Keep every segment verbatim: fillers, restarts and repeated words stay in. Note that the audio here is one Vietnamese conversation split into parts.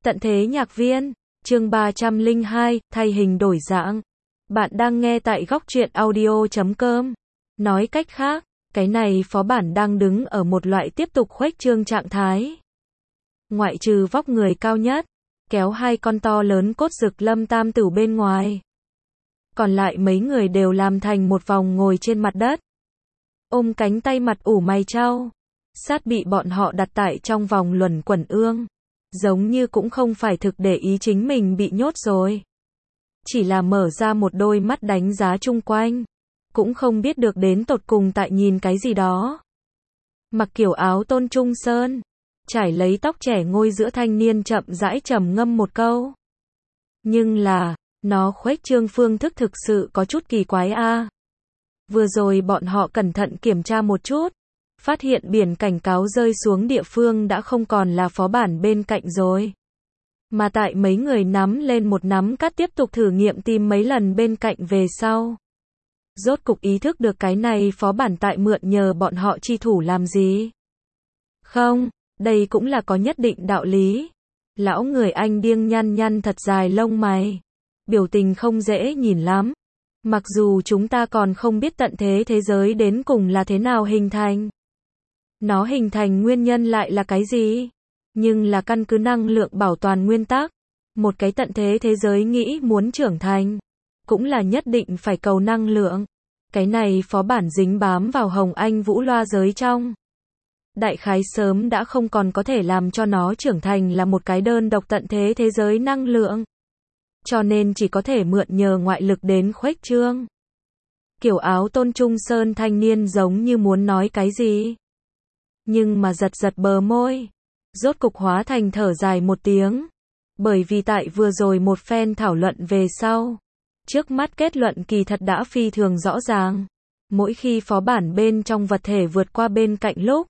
Tận thế nhạc viên, chương ba trăm lẻ hai, thay hình đổi dạng. Bạn đang nghe tại góc truyện audio chấm com. Nói cách khác, cái này phó bản đang đứng ở một loại tiếp tục khuếch trương trạng thái. Ngoại trừ vóc người cao nhất, kéo hai con to lớn cốt rực lâm tam tửu bên ngoài. Còn lại mấy người đều làm thành một vòng ngồi trên mặt đất. Ôm cánh tay mặt ủ mày trao. Sát bị bọn họ đặt tại trong vòng luẩn quẩn ương. Giống như cũng không phải thực để ý chính mình bị nhốt rồi. Chỉ là mở ra một đôi mắt đánh giá chung quanh. Cũng không biết được đến tột cùng tại nhìn cái gì đó. Mặc kiểu áo Tôn Trung Sơn. Trải lấy tóc trẻ ngôi giữa thanh niên chậm rãi trầm ngâm một câu. Nhưng là, nó khuếch trương phương thức thực sự có chút kỳ quái a. Vừa rồi bọn họ cẩn thận kiểm tra một chút. Phát hiện biển cảnh cáo rơi xuống địa phương đã không còn là phó bản bên cạnh rồi. Mà tại mấy người nắm lên một nắm cát tiếp tục thử nghiệm tìm mấy lần bên cạnh về sau. Rốt cục ý thức được cái này phó bản tại mượn nhờ bọn họ chi thủ làm gì. Không, đây cũng là có nhất định đạo lý. Lão người Anh điêng nhăn nhăn thật dài lông mày. Biểu tình không dễ nhìn lắm. Mặc dù chúng ta còn không biết tận thế thế giới đến cùng là thế nào hình thành. Nó hình thành nguyên nhân lại là cái gì? Nhưng là căn cứ năng lượng bảo toàn nguyên tắc. Một cái tận thế thế giới nghĩ muốn trưởng thành. Cũng là nhất định phải cầu năng lượng. Cái này phó bản dính bám vào Hồng Anh Vũ loa giới trong. Đại khái sớm đã không còn có thể làm cho nó trưởng thành là một cái đơn độc tận thế thế giới năng lượng. Cho nên chỉ có thể mượn nhờ ngoại lực đến khuếch trương. Kiểu áo Tôn Trung Sơn thanh niên giống như muốn nói cái gì. Nhưng mà giật giật bờ môi. Rốt cục hóa thành thở dài một tiếng. Bởi vì tại vừa rồi một phen thảo luận về sau. Trước mắt kết luận kỳ thật đã phi thường rõ ràng. Mỗi khi phó bản bên trong vật thể vượt qua bên cạnh lúc.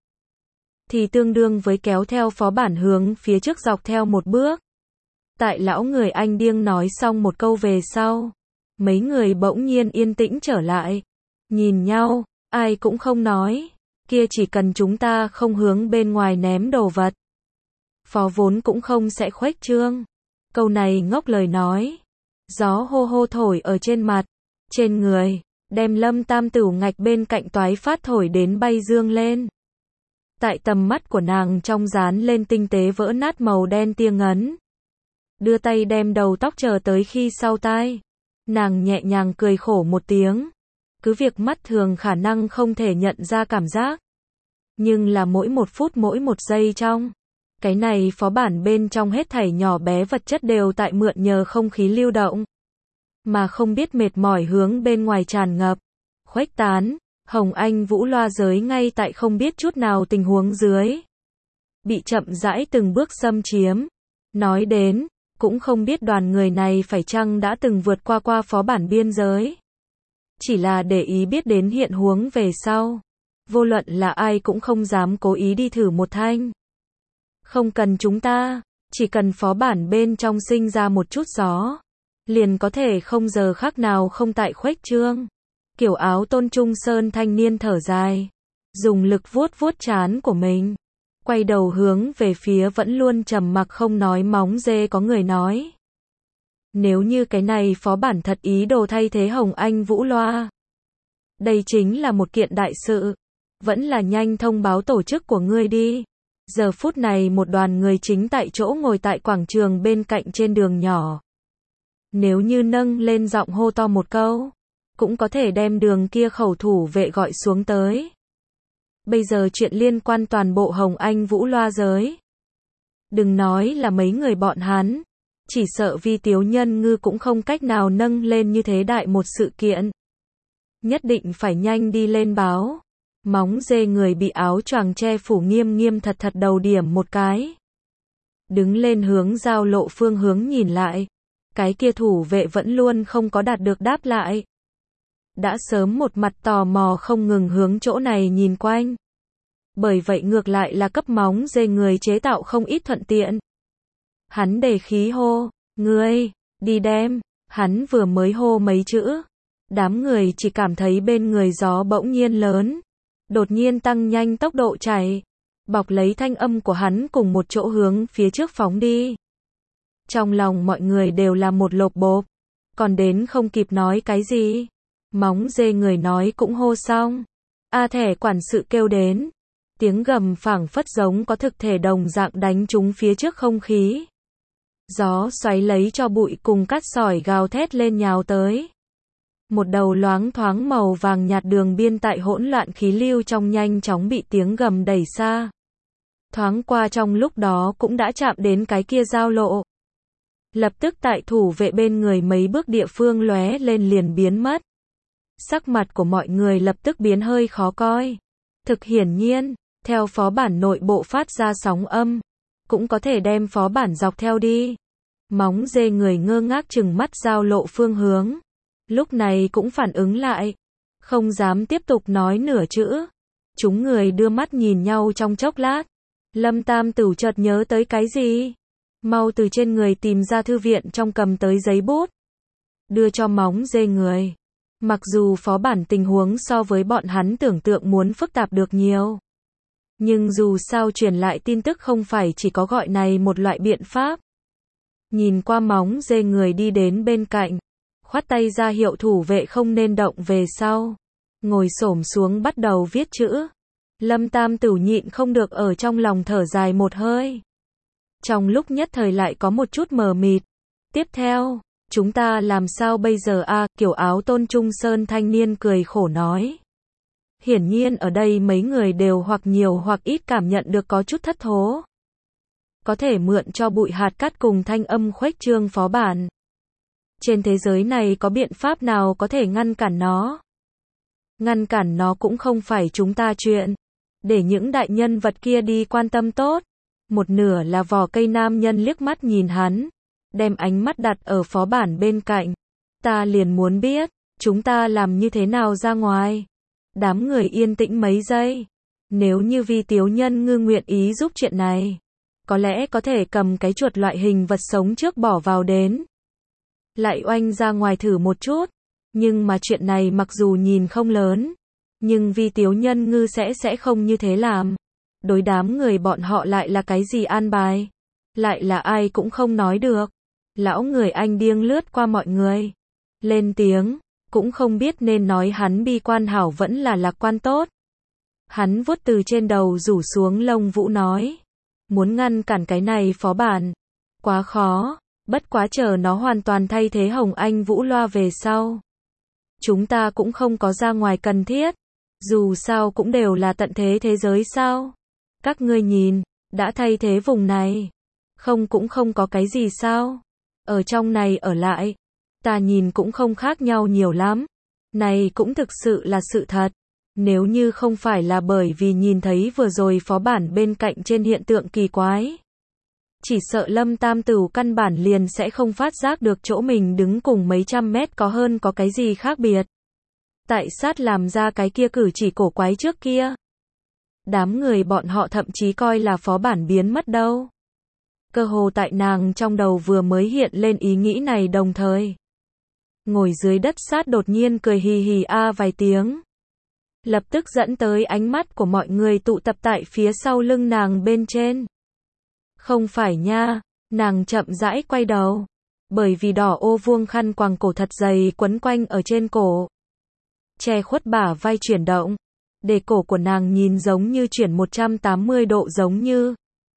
Thì tương đương với kéo theo phó bản hướng phía trước dọc theo một bước. Tại lão người Anh điêng nói xong một câu về sau. Mấy người bỗng nhiên yên tĩnh trở lại. Nhìn nhau, ai cũng không nói. Kia chỉ cần chúng ta không hướng bên ngoài ném đồ vật. Phó vốn cũng không sẽ khuếch trương. Câu này ngốc lời nói. Gió hô hô thổi ở trên mặt, trên người, đem lâm tam tửu ngạch bên cạnh toái phát thổi đến bay dương lên. Tại tầm mắt của nàng trong dán lên tinh tế vỡ nát màu đen tia ngấn. Đưa tay đem đầu tóc chờ tới khi sau tai. Nàng nhẹ nhàng cười khổ một tiếng. Cứ việc mắt thường khả năng không thể nhận ra cảm giác. Nhưng là mỗi một phút mỗi một giây trong. Cái này phó bản bên trong hết thảy nhỏ bé vật chất đều tại mượn nhờ không khí lưu động. Mà không biết mệt mỏi hướng bên ngoài tràn ngập. Khuếch tán, Hồng Anh Vũ loa giới ngay tại không biết chút nào tình huống dưới. Bị chậm rãi từng bước xâm chiếm. Nói đến, cũng không biết đoàn người này phải chăng đã từng vượt qua qua phó bản biên giới. Chỉ là để ý biết đến hiện huống về sau. Vô luận là ai cũng không dám cố ý đi thử một thanh. Không cần chúng ta, chỉ cần phó bản bên trong sinh ra một chút gió. Liền có thể không giờ khác nào không tại khuếch trương. Kiểu áo Tôn Trung Sơn thanh niên thở dài. Dùng lực vuốt vuốt trán của mình. Quay đầu hướng về phía vẫn luôn trầm mặc không nói móng dê có người nói. Nếu như cái này phó bản thật ý đồ thay thế Hồng Anh Vũ loa. Đây chính là một kiện đại sự. Vẫn là nhanh thông báo tổ chức của ngươi đi. Giờ phút này một đoàn người chính tại chỗ ngồi tại quảng trường bên cạnh trên đường nhỏ. Nếu như nâng lên giọng hô to một câu, cũng có thể đem đường kia khẩu thủ vệ gọi xuống tới. Bây giờ chuyện liên quan toàn bộ Hồng Anh Vũ loa giới. Đừng nói là mấy người bọn hắn, chỉ sợ Vi Tiếu Nhân Ngư cũng không cách nào nâng lên như thế đại một sự kiện. Nhất định phải nhanh đi lên báo. Móng dê người bị áo choàng che phủ nghiêm nghiêm thật thật đầu điểm một cái. Đứng lên hướng giao lộ phương hướng nhìn lại. Cái kia thủ vệ vẫn luôn không có đạt được đáp lại. Đã sớm một mặt tò mò không ngừng hướng chỗ này nhìn quanh. Bởi vậy ngược lại là cấp móng dê người chế tạo không ít thuận tiện. Hắn đề khí hô, ngươi, đi đem, hắn vừa mới hô mấy chữ. Đám người chỉ cảm thấy bên người gió bỗng nhiên lớn. Đột nhiên tăng nhanh tốc độ chạy. Bọc lấy thanh âm của hắn cùng một chỗ hướng phía trước phóng đi. Trong lòng mọi người đều là một lộp bộp, còn đến không kịp nói cái gì. Móng dê người nói cũng hô xong. A Thẻ quản sự kêu đến. Tiếng gầm phảng phất giống có thực thể đồng dạng đánh trúng phía trước không khí. Gió xoáy lấy cho bụi cùng cát sỏi gào thét lên nhào tới. Một đầu loáng thoáng màu vàng nhạt đường biên tại hỗn loạn khí lưu trong nhanh chóng bị tiếng gầm đẩy xa. Thoáng qua trong lúc đó cũng đã chạm đến cái kia giao lộ. Lập tức tại thủ vệ bên người mấy bước địa phương lóe lên liền biến mất. Sắc mặt của mọi người lập tức biến hơi khó coi. Thực hiển nhiên, theo phó bản nội bộ phát ra sóng âm, cũng có thể đem phó bản dọc theo đi. Móng dê người ngơ ngác chừng mắt giao lộ phương hướng. Lúc này cũng phản ứng lại. Không dám tiếp tục nói nửa chữ. Chúng người đưa mắt nhìn nhau trong chốc lát. Lâm Tam Tửu chợt nhớ tới cái gì. Mau từ trên người tìm ra thư viện trong cầm tới giấy bút. Đưa cho móng dê người. Mặc dù phó bản tình huống so với bọn hắn tưởng tượng muốn phức tạp được nhiều. Nhưng dù sao truyền lại tin tức không phải chỉ có gọi này một loại biện pháp. Nhìn qua móng dê người đi đến bên cạnh. Khoát tay ra hiệu thủ vệ không nên động về sau. Ngồi xổm xuống bắt đầu viết chữ. Lâm Tam Tửu nhịn không được ở trong lòng thở dài một hơi. Trong lúc nhất thời lại có một chút mờ mịt. Tiếp theo, chúng ta làm sao bây giờ a? À, kiểu áo tôn trung sơn thanh niên cười khổ nói. Hiển nhiên ở đây mấy người đều hoặc nhiều hoặc ít cảm nhận được có chút thất thố. Có thể mượn cho bụi hạt cát cùng thanh âm khuếch trương phó bản. Trên thế giới này có biện pháp nào có thể ngăn cản nó? Ngăn cản nó cũng không phải chúng ta chuyện. Để những đại nhân vật kia đi quan tâm tốt. Một nửa là vỏ cây nam nhân liếc mắt nhìn hắn. Đem ánh mắt đặt ở phó bản bên cạnh. Ta liền muốn biết, chúng ta làm như thế nào ra ngoài. Đám người yên tĩnh mấy giây. Nếu như Vi Tiếu Nhân Ngư nguyện ý giúp chuyện này. Có lẽ có thể cầm cái chuột loại hình vật sống trước bỏ vào đến. Lại oanh ra ngoài thử một chút. Nhưng mà chuyện này mặc dù nhìn không lớn. Nhưng Vi Tiếu Nhân Ngư sẽ sẽ không như thế làm. Đối đám người bọn họ lại là cái gì an bài. Lại là ai cũng không nói được. Lão người anh điên lướt qua mọi người. Lên tiếng. Cũng không biết nên nói hắn bi quan hảo vẫn là lạc quan tốt. Hắn vuốt từ trên đầu rủ xuống lông vũ nói. Muốn ngăn cản cái này phó bản. Quá khó. Bất quá chờ nó hoàn toàn thay thế Hồng Anh Vũ loa về sau. Chúng ta cũng không có ra ngoài cần thiết. Dù sao cũng đều là tận thế thế giới sao. Các ngươi nhìn, đã thay thế vùng này. Không cũng không có cái gì sao. Ở trong này ở lại. Ta nhìn cũng không khác nhau nhiều lắm. Này cũng thực sự là sự thật. Nếu như không phải là bởi vì nhìn thấy vừa rồi phó bản bên cạnh trên hiện tượng kỳ quái. Chỉ sợ Lâm Tam Tửu căn bản liền sẽ không phát giác được chỗ mình đứng cùng mấy trăm mét có hơn có cái gì khác biệt. Tại sát làm ra cái kia cử chỉ cổ quái trước kia. Đám người bọn họ thậm chí coi là phó bản biến mất đâu. Cơ hồ tại nàng trong đầu vừa mới hiện lên ý nghĩ này đồng thời. Ngồi dưới đất sát đột nhiên cười hì hì a vài tiếng. Lập tức dẫn tới ánh mắt của mọi người tụ tập tại phía sau lưng nàng bên trên. Không phải nha, nàng chậm rãi quay đầu. Bởi vì đỏ ô vuông khăn quàng cổ thật dày quấn quanh ở trên cổ. Che khuất bả vai chuyển động. Để cổ của nàng nhìn giống như chuyển một trăm tám mươi độ giống như.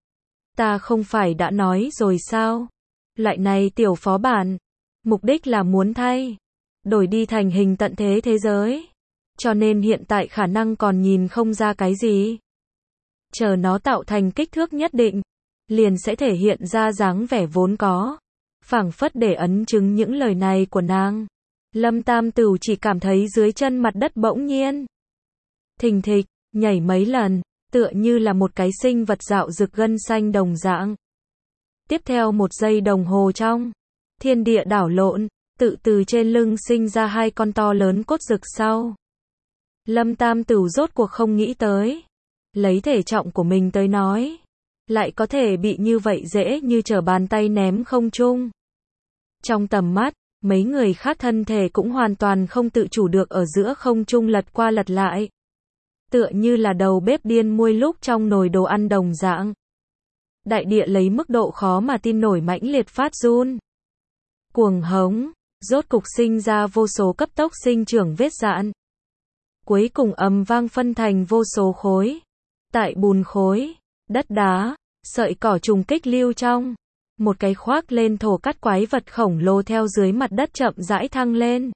Ta không phải đã nói rồi sao? Loại này tiểu phó bản. Mục đích là muốn thay. Đổi đi thành hình tận thế thế giới. Cho nên hiện tại khả năng còn nhìn không ra cái gì. Chờ nó tạo thành kích thước nhất định. Liền sẽ thể hiện ra dáng vẻ vốn có. Phảng phất để ấn chứng những lời này của nàng. Lâm Tam Tửu chỉ cảm thấy dưới chân mặt đất bỗng nhiên. Thình thịch, nhảy mấy lần. Tựa như là một cái sinh vật dạo rực gân xanh đồng dạng. Tiếp theo một giây đồng hồ trong. Thiên địa đảo lộn. Tự từ trên lưng sinh ra hai con to lớn cốt rực sau. Lâm Tam Tửu rốt cuộc không nghĩ tới. Lấy thể trọng của mình tới nói. Lại có thể bị như vậy dễ như trở bàn tay ném không trung. Trong tầm mắt, mấy người khác thân thể cũng hoàn toàn không tự chủ được ở giữa không trung lật qua lật lại. Tựa như là đầu bếp điên muôi lúc trong nồi đồ ăn đồng dạng. Đại địa lấy mức độ khó mà tin nổi mãnh liệt phát run. Cuồng hống, rốt cục sinh ra vô số cấp tốc sinh trưởng vết dạn. Cuối cùng ầm vang phân thành vô số khối. Tại bùn khối, đất đá, sợi cỏ trùng kích lưu trong. Một cái khoác lên thổ cắt quái vật khổng lồ theo dưới mặt đất chậm rãi thăng lên.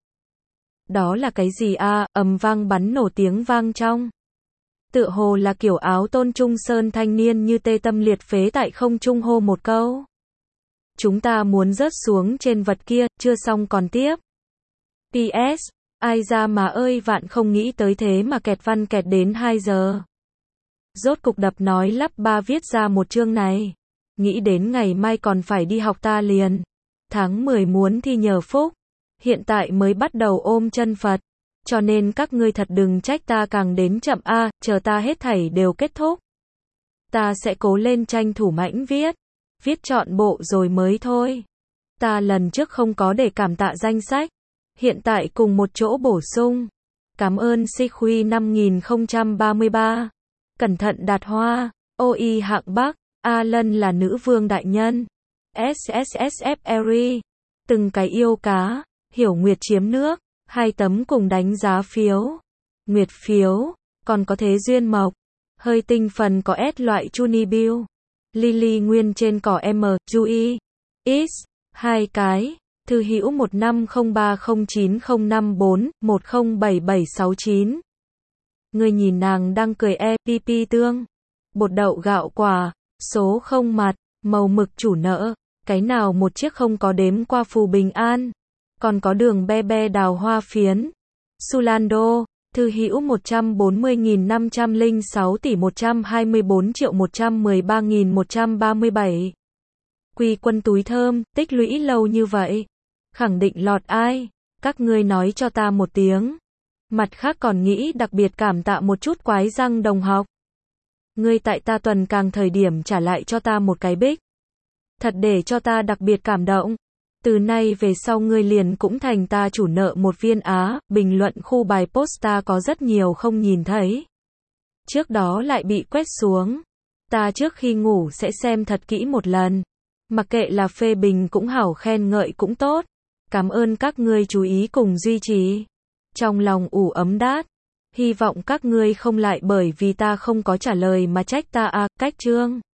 Đó là cái gì a? À, ầm vang bắn nổ tiếng vang trong. Tựa hồ là kiểu áo tôn trung sơn thanh niên như tê tâm liệt phế tại không trung hô một câu. Chúng ta muốn rớt xuống trên vật kia, chưa xong còn tiếp. pê ét, ai ra mà ơi vạn không nghĩ tới thế mà kẹt văn kẹt đến hai giờ. Rốt cục đập nói lắp ba viết ra một chương này. Nghĩ đến ngày mai còn phải đi học ta liền. Tháng mười muốn thi nhờ phúc. Hiện tại mới bắt đầu ôm chân Phật. Cho nên các ngươi thật đừng trách ta càng đến chậm a, à, chờ ta hết thảy đều kết thúc. Ta sẽ cố lên tranh thủ mãnh viết. Viết trọn bộ rồi mới thôi. Ta lần trước không có để cảm tạ danh sách. Hiện tại cùng một chỗ bổ sung. Cảm ơn Xích Huy năm nghìn không trăm ba mươi ba. Cẩn thận đạt hoa. ô i hạng Bắc. A Lân là nữ vương đại nhân. ét ét ét ép Eri. Từng cái yêu cá. Hiểu Nguyệt chiếm nước. Hai tấm cùng đánh giá phiếu. Nguyệt phiếu. Còn có Thế Duyên Mộc. Hơi tinh phần có S loại Chunibill. Lily Nguyên trên cỏ M. Jui. X. Hai cái. Thư hữu một năm không ba không chín không năm bốn một không bảy bảy sáu chín. Người nhìn nàng đang cười e, pi pi tương. Bột đậu gạo quả. Số không mặt. Màu mực chủ nợ. Cái nào một chiếc không có đếm qua phù bình an. Còn có đường be be đào hoa phiến. Sulando. Thư hữu một trăm bốn mươi nghìn năm trăm lẻ sáu tỷ một trăm hai mươi bốn triệu một trăm mười ba nghìn một trăm ba mươi bảy. Quy quân túi thơm, tích lũy lâu như vậy. Khẳng định lọt ai? Các ngươi nói cho ta một tiếng. Mặt khác còn nghĩ đặc biệt cảm tạ một chút quái răng đồng học. Ngươi tại ta tuần càng thời điểm trả lại cho ta một cái bích. Thật để cho ta đặc biệt cảm động. Từ nay về sau ngươi liền cũng thành ta chủ nợ một viên á. Bình luận khu bài posta có rất nhiều không nhìn thấy. Trước đó lại bị quét xuống. Ta trước khi ngủ sẽ xem thật kỹ một lần. Mặc kệ là phê bình cũng hảo, khen ngợi cũng tốt. Cảm ơn các ngươi chú ý cùng duy trì. Trong lòng ủ ấm đát. Hy vọng các ngươi không lại bởi vì ta không có trả lời mà trách ta à, cách chương.